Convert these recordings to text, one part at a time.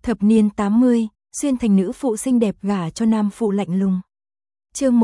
Thập niên 80, xuyên thành nữ phụ xinh đẹp gả cho nam phụ lạnh lùng. Chương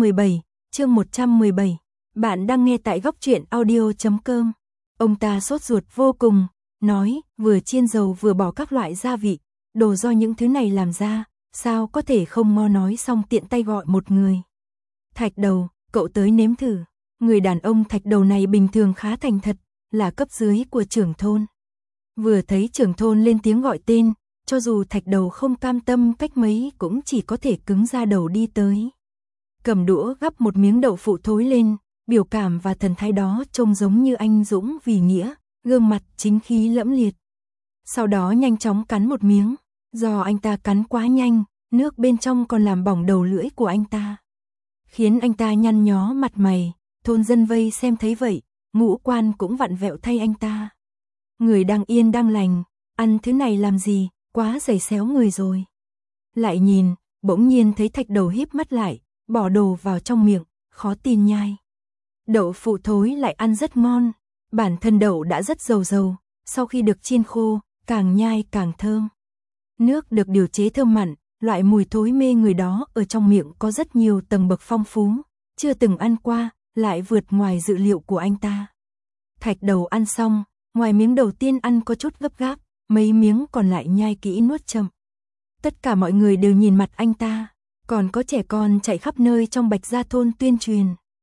117. Bạn đang nghe tại góc truyện audio.com. Ông ta sốt ruột vô cùng, nói, vừa chiên dầu vừa bỏ các loại gia vị, đồ do những thứ này làm ra, sao có thể không ngon, nói xong tiện tay gọi một người. Thạch Đầu, cậu tới nếm thử. Người đàn ông Thạch Đầu này bình thường khá thành thật, là cấp dưới của trưởng thôn. Vừa thấy trưởng thôn lên tiếng gọi tên, cho dù Thạch Đầu không cam tâm cách mấy cũng chỉ có thể cứng ra đầu đi tới. Cầm đũa gắp một miếng đậu phụ thối lên, biểu cảm và thần thái đó trông giống như anh dũng vì nghĩa, gương mặt chính khí lẫm liệt. Sau đó nhanh chóng cắn một miếng, do anh ta cắn quá nhanh, nước bên trong còn làm bỏng đầu lưỡi của anh ta, khiến anh ta nhăn nhó mặt mày. Thôn dân vây xem thấy vậy, ngũ quan cũng vặn vẹo thay anh ta. Người đang yên đang lành, ăn thứ này làm gì, quá giày xéo người rồi. Lại nhìn, bỗng nhiên thấy Thạch Đầu híp mắt lại, bỏ đồ vào trong miệng, khó tin nhai. Đậu phụ thối lại ăn rất ngon, bản thân đậu đã rất dầu, sau khi được chiên khô, càng nhai càng thơm. Nước được điều chế thơm mặn, loại mùi thối mê người đó ở trong miệng có rất nhiều tầng bậc phong phú, chưa từng ăn qua, lại vượt ngoài dự liệu của anh ta. Thạch Đầu ăn xong, ngoài miếng đầu tiên ăn có chút gấp gáp, mấy miếng còn lại nhai kỹ nuốt chậm. Tất cả mọi người đều nhìn mặt anh ta, còn có trẻ con chạy khắp nơi trong Bạch Gia thôn tuyên truyền.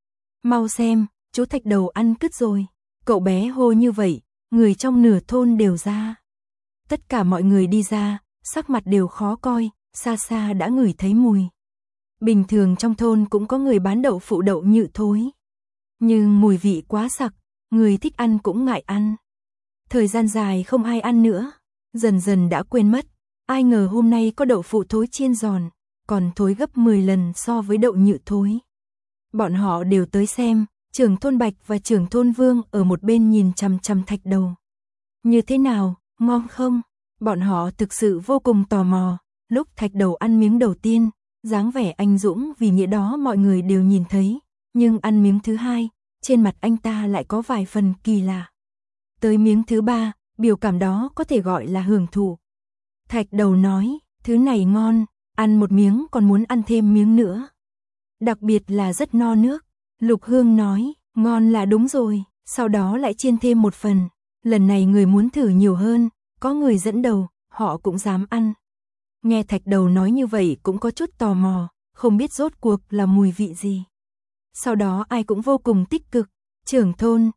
Mau xem, chú Thạch Đầu ăn cứt rồi. Cậu bé hô như vậy, người trong nửa thôn đều ra. Tất cả mọi người đi ra, sắc mặt đều khó coi, xa xa đã ngửi thấy mùi. Bình thường trong thôn cũng có người bán đậu phụ đậu nhự thối, nhưng mùi vị quá sặc, người thích ăn cũng ngại ăn. Thời gian dài không ai ăn nữa, dần dần đã quên mất. Ai ngờ hôm nay có đậu phụ thối chiên giòn, còn thối gấp 10 lần so với đậu nhự thối. Bọn họ đều tới xem, trưởng thôn Bạch và trưởng thôn Vương ở một bên nhìn chằm chằm Thạch Đầu. Như thế nào, ngon không? Bọn họ thực sự vô cùng tò mò. Lúc Thạch Đầu ăn miếng đầu tiên, dáng vẻ anh dũng vì nghĩa đó mọi người đều nhìn thấy, nhưng ăn miếng thứ hai, trên mặt anh ta lại có vài phần kỳ lạ. Tới miếng thứ ba, biểu cảm đó có thể gọi là hưởng thụ. Thạch Đầu nói, thứ này ngon, ăn một miếng còn muốn ăn thêm miếng nữa. Đặc biệt là rất no nước. Lục Hương nói, ngon là đúng rồi, sau đó lại chiên thêm một phần. Lần này người muốn thử nhiều hơn, có người dẫn đầu, họ cũng dám ăn. Nghe Thạch Đầu nói như vậy cũng có chút tò mò, không biết rốt cuộc là mùi vị gì. Sau đó ai cũng vô cùng tích cực. Trưởng thôn,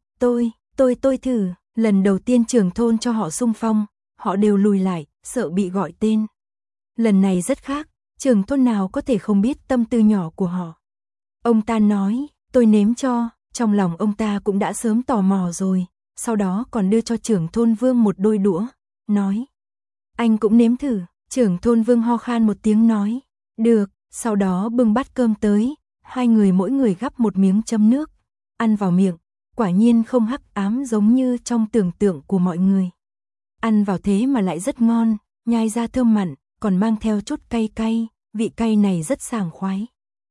tôi thử. Lần đầu tiên trưởng thôn cho họ xung phong, họ đều lùi lại, sợ bị gọi tên. Lần này rất khác, trưởng thôn nào có thể không biết tâm tư nhỏ của họ. Ông ta nói, tôi nếm cho, trong lòng ông ta cũng đã sớm tò mò rồi, sau đó còn đưa cho trưởng thôn Vương một đôi đũa, nói, anh cũng nếm thử. Trưởng thôn Vương ho khan một tiếng nói, được, sau đó bưng bát cơm tới, hai người mỗi người gắp một miếng chấm nước, ăn vào miệng, quả nhiên không hắc ám giống như trong tưởng tượng của mọi người. Ăn vào thế mà lại rất ngon, nhai ra thơm mặn, còn mang theo chút cay cay, vị cay này rất sảng khoái.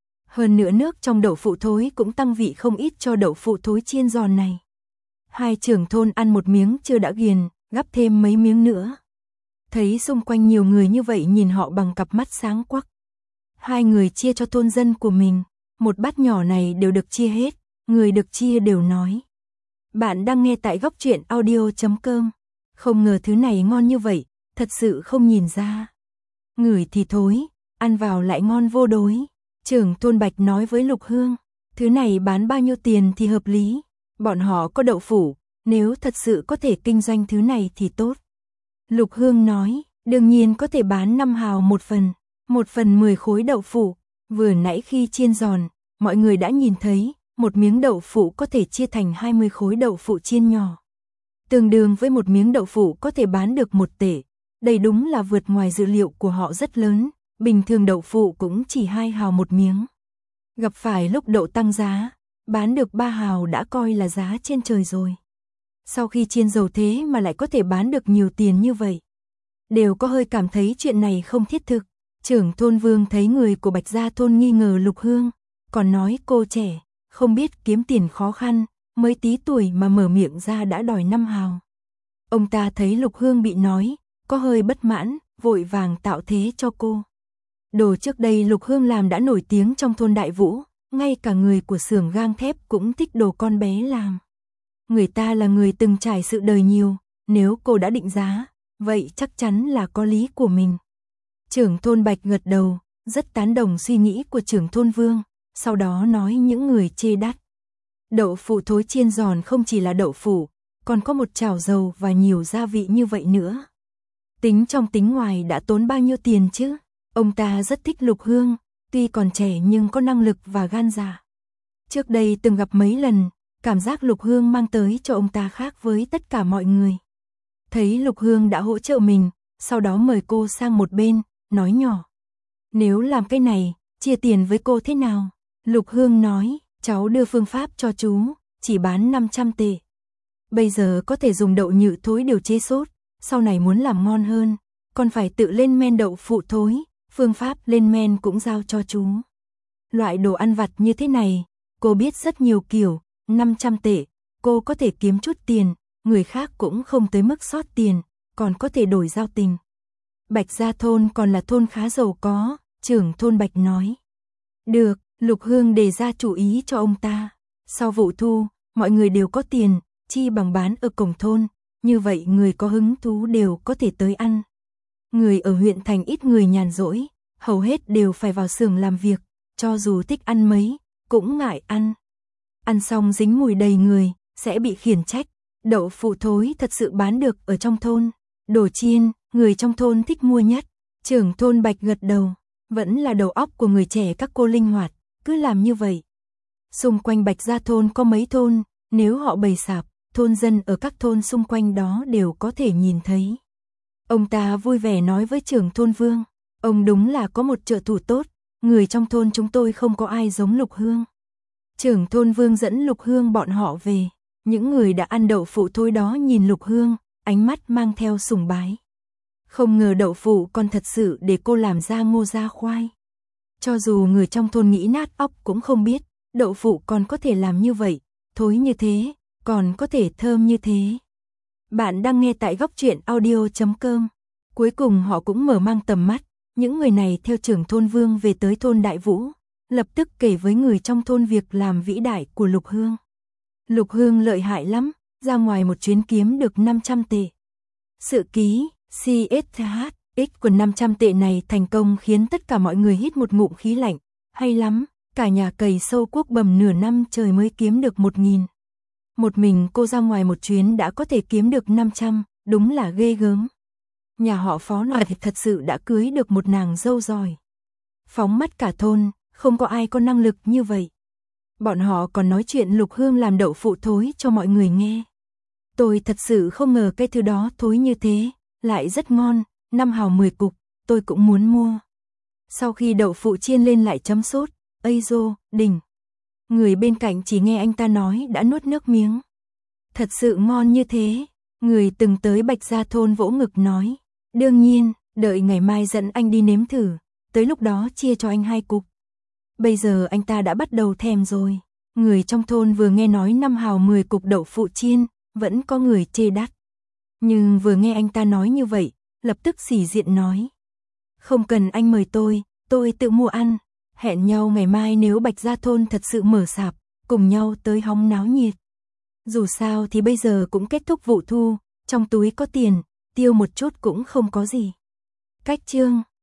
Hơn nữa nước trong đậu phụ thối cũng tăng vị không ít cho đậu phụ thối chiên giòn này. Hai trưởng thôn ăn một miếng chưa đã ghiền, gắp thêm mấy miếng nữa. Thấy xung quanh nhiều người như vậy nhìn họ bằng cặp mắt sáng quắc. Hai người chia cho thôn dân của mình, một bát nhỏ này đều được chia hết, người được chia đều nói. Bạn đang nghe tại góc truyện audio.com. Không ngờ thứ này ngon như vậy, thật sự không nhìn ra. Ngửi thì thối, ăn vào lại ngon vô đối. Trưởng thôn Bạch nói với Lục Hương, thứ này bán bao nhiêu tiền thì hợp lý. Bọn họ có đậu phụ, nếu thật sự có thể kinh doanh thứ này thì tốt. Lục Hương nói, đương nhiên có thể bán 5 hào một phần 10 khối đậu phụ. Vừa nãy khi chiên giòn, mọi người đã nhìn thấy, một miếng đậu phụ có thể chia thành 20 khối đậu phụ chiên nhỏ. Tương đương với một miếng đậu phụ có thể bán được 1 tể. Đây đúng là vượt ngoài dự liệu của họ rất lớn, bình thường đậu phụ cũng chỉ 2 hào một miếng. Gặp phải lúc đậu tăng giá, bán được 3 hào đã coi là giá trên trời rồi. Sau khi chiên dầu thế mà lại có thể bán được nhiều tiền như vậy. Đều có hơi cảm thấy chuyện này không thiết thực. Trưởng thôn Vương thấy người của Bạch Gia thôn nghi ngờ Lục Hương, còn nói cô trẻ, không biết kiếm tiền khó khăn, mới tí tuổi mà mở miệng ra đã đòi 5 hào. Ông ta thấy Lục Hương bị nói, có hơi bất mãn, vội vàng tạo thế cho cô. Đồ trước đây Lục Hương làm đã nổi tiếng trong thôn Đại Vũ, ngay cả người của xưởng gang thép cũng thích đồ con bé làm. Người ta là người từng trải sự đời nhiều, nếu cô đã định giá, vậy chắc chắn là có lý của mình. Trưởng thôn Bạch gật đầu, rất tán đồng suy nghĩ của trưởng thôn Vương, sau đó nói những người chê đắt. Đậu phụ thối chiên giòn không chỉ là đậu phụ, còn có một chảo dầu và nhiều gia vị như vậy nữa. Tính trong tính ngoài đã tốn bao nhiêu tiền chứ? Ông ta rất thích Lục Hương, tuy còn trẻ nhưng có năng lực và gan dạ. Trước đây từng gặp mấy lần, cảm giác Lục Hương mang tới cho ông ta khác với tất cả mọi người. Thấy Lục Hương đã hỗ trợ mình, sau đó mời cô sang một bên, nói nhỏ. Nếu làm cái này, chia tiền với cô thế nào? Lục Hương nói, cháu đưa phương pháp cho chú, chỉ bán 500 tệ. Bây giờ có thể dùng đậu nhự thối điều chế sốt, sau này muốn làm ngon hơn, còn phải tự lên men đậu phụ thối, phương pháp lên men cũng giao cho chú. Loại đồ ăn vặt như thế này, cô biết rất nhiều kiểu, 500 tệ, cô có thể kiếm chút tiền, người khác cũng không tới mức sót tiền, còn có thể đổi giao tình. Bạch Gia thôn còn là thôn khá giàu có, trưởng thôn Bạch nói. Được, Lục Hương đề ra chủ ý cho ông ta. Sau vụ thu, mọi người đều có tiền, chi bằng bán ở cổng thôn, như vậy người có hứng thú đều có thể tới ăn. Người ở huyện thành ít người nhàn rỗi, hầu hết đều phải vào xưởng làm việc, cho dù thích ăn mấy, cũng ngại ăn. Ăn xong dính mùi đầy người, sẽ bị khiển trách. Đậu phụ thối thật sự bán được ở trong thôn. Đồ chiên, người trong thôn thích mua nhất. Trưởng thôn Bạch gật đầu, vẫn là đầu óc của người trẻ các cô linh hoạt, cứ làm như vậy. Xung quanh Bạch Gia thôn có mấy thôn, nếu họ bày sạp, thôn dân ở các thôn xung quanh đó đều có thể nhìn thấy. Ông ta vui vẻ nói với trưởng thôn Vương, ông đúng là có một trợ thủ tốt, người trong thôn chúng tôi không có ai giống Lục Hương. Trưởng thôn Vương dẫn Lục Hương bọn họ về, những người đã ăn đậu phụ thối đó nhìn Lục Hương, ánh mắt mang theo sùng bái. Không ngờ đậu phụ còn thật sự để cô làm ra ngô ra khoai. Cho dù người trong thôn nghĩ nát óc cũng không biết, đậu phụ còn có thể làm như vậy, thối như thế, còn có thể thơm như thế. Bạn đang nghe tại góc truyện audio.com. Cuối cùng họ cũng mở mang tầm mắt, những người này theo trưởng thôn Vương về tới thôn Đại Vũ, lập tức kể với người trong thôn việc làm vĩ đại của Lục Hương. Lục Hương lợi hại lắm, ra ngoài một chuyến kiếm được 500 tệ. Sự ký, CSH của 500 tệ này thành công khiến tất cả mọi người hít một ngụm khí lạnh. Hay lắm, cả nhà cày sâu cuốc bầm nửa năm trời mới kiếm được 1.000. Một mình cô ra ngoài một chuyến đã có thể kiếm được 500, đúng là ghê gớm. Nhà họ Phó này thật sự đã cưới được một nàng dâu giỏi. Phóng mắt cả thôn, không có ai có năng lực như vậy. Bọn họ còn nói chuyện Lục Hương làm đậu phụ thối cho mọi người nghe. Tôi thật sự không ngờ cái thứ đó thối như thế, lại rất ngon, 5 hào 10 cục, tôi cũng muốn mua. Sau khi đậu phụ chiên lên lại chấm sốt, ây dô, đỉnh. Người bên cạnh chỉ nghe anh ta nói đã nuốt nước miếng. Thật sự ngon như thế, người từng tới Bạch Gia thôn vỗ ngực nói. Đương nhiên, đợi ngày mai dẫn anh đi nếm thử, tới lúc đó chia cho anh 2 cục. Bây giờ anh ta đã bắt đầu thèm rồi. Người trong thôn vừa nghe nói 5 hào 10 cục đậu phụ chiên, vẫn có người chê đắt. Nhưng vừa nghe anh ta nói như vậy, lập tức xỉ diện nói. Không cần anh mời tôi tự mua ăn. Hẹn nhau ngày mai nếu Bạch Gia thôn thật sự mở sạp, cùng nhau tới hóng náo nhiệt. Dù sao thì bây giờ cũng kết thúc vụ thu, trong túi có tiền, tiêu một chút cũng không có gì. Cách chương